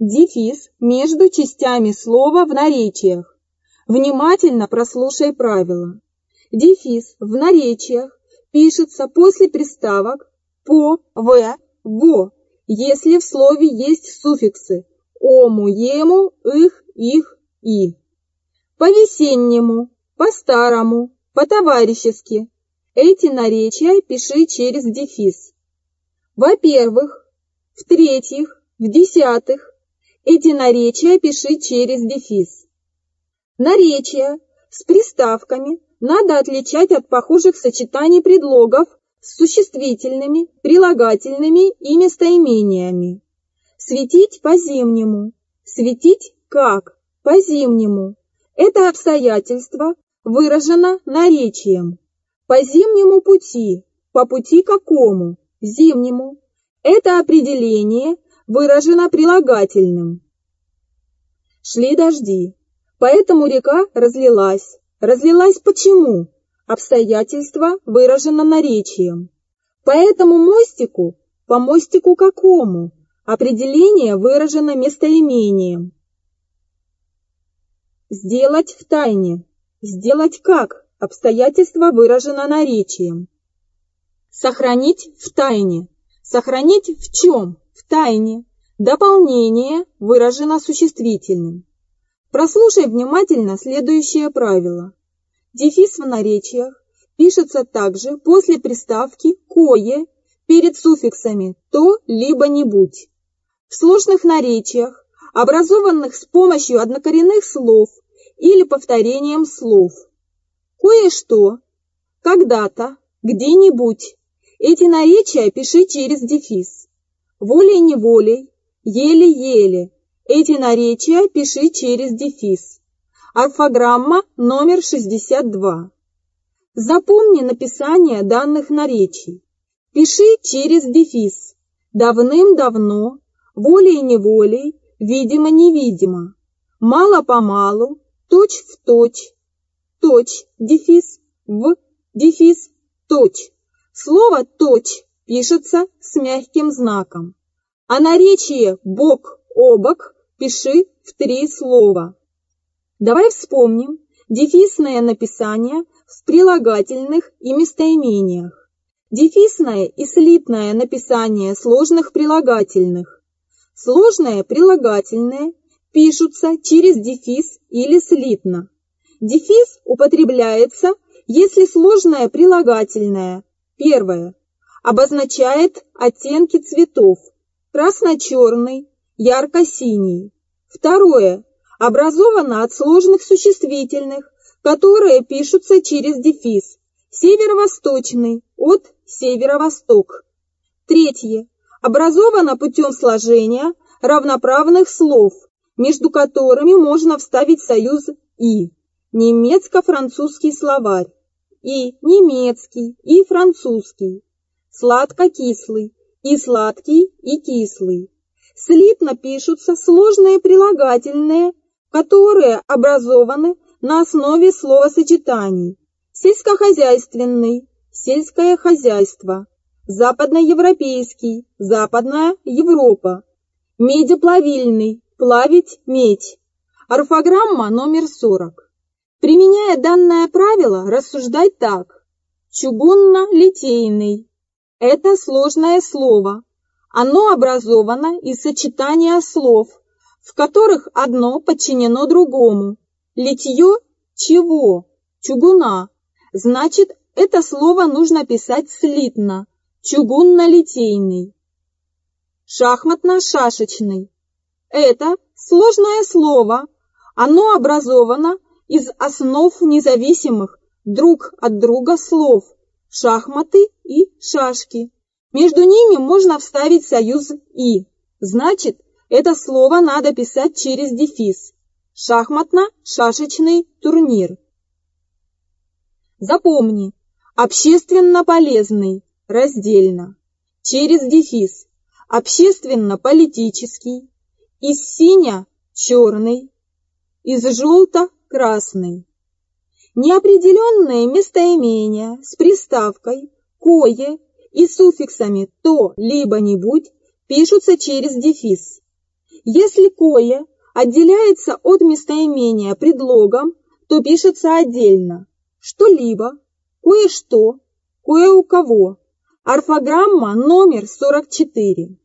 Дефис между частями слова в наречиях. Внимательно прослушай правила. Дефис в наречиях пишется после приставок по, в, во, если в слове есть суффиксы ому, ему, их, и. По-весеннему, по-старому, по-товарищески. Эти наречия пиши через дефис. Во-первых, в-третьих, в-десятых. Эти наречия пиши через дефис. Наречия с приставками надо отличать от похожих сочетаний предлогов с существительными, прилагательными и местоимениями. Светить по-зимнему. Светить как? По-зимнему. Это обстоятельство выражено наречием. По зимнему пути. По пути какому? Зимнему. Это определение выражено прилагательным. Шли дожди. Поэтому река разлилась. Разлилась почему? Обстоятельство выражено наречием. По этому мостику, по мостику какому? Определение выражено местоимением. Сделать в тайне. Сделать как? Обстоятельство выражено наречием. Сохранить в тайне. Сохранить в чем? В тайне. Дополнение выражено существительным. Прослушай внимательно следующее правило. Дефис в наречиях пишется также после приставки «кое» перед суффиксами «то» либо «нибудь». В сложных наречиях, образованных с помощью однокоренных слов или повторением слов. Кое-что, когда-то, где-нибудь. Эти наречия пиши через дефис. Волей-неволей, еле-еле. Эти наречия пиши через дефис. Орфограмма номер 62. Запомни написание данных наречий. Пиши через дефис. Давным-давно, волей-неволей, видимо-невидимо. Мало-помалу, точь-в-точь. Точь, дефис, в, дефис, точь. Слово «точь» пишется с мягким знаком. А наречие «бок», «обок» пиши в 3 слова. Давай вспомним дефисное написание в прилагательных и местоимениях. Дефисное и слитное написание сложных прилагательных. Сложное прилагательное пишутся через дефис или слитно. Дефис употребляется, если сложное прилагательное, первое, обозначает оттенки цветов, красно-черный, ярко-синий. Второе, образовано от сложных существительных, которые пишутся через дефис, северо-восточный, от северо-восток. Третье, образовано путем сложения равноправных слов, между которыми можно вставить союз «и». Немецко-французский словарь. И немецкий, и французский. Сладко-кислый, и сладкий, и кислый. Слитно пишутся сложные прилагательные, которые образованы на основе словосочетаний. Сельскохозяйственный, сельское хозяйство. Западноевропейский, Западная Европа. Медеплавильный, плавить медь. Орфограмма номер 40. Применяя данное правило, рассуждай так. Чугунно-литейный. Это сложное слово. Оно образовано из сочетания слов, в которых одно подчинено другому. Литье – чего? Чугуна. Значит, это слово нужно писать слитно. Чугунно-литейный. Шахматно-шашечный. Это сложное слово. Оно образовано из основ независимых друг от друга слов шахматы и шашки. Между ними можно вставить союз «и». Значит, это слово надо писать через дефис. Шахматно-шашечный турнир. Запомни, общественно полезный, раздельно, через дефис. Общественно-политический, из синя-черный, из желто-красный. Неопределенные местоимения с приставкой «кое» и суффиксами «то» либо «нибудь» пишутся через дефис. Если кое отделяется от местоимения предлогом, то пишется отдельно. Что-либо, кое-что, кое у кого. Орфограмма номер 44.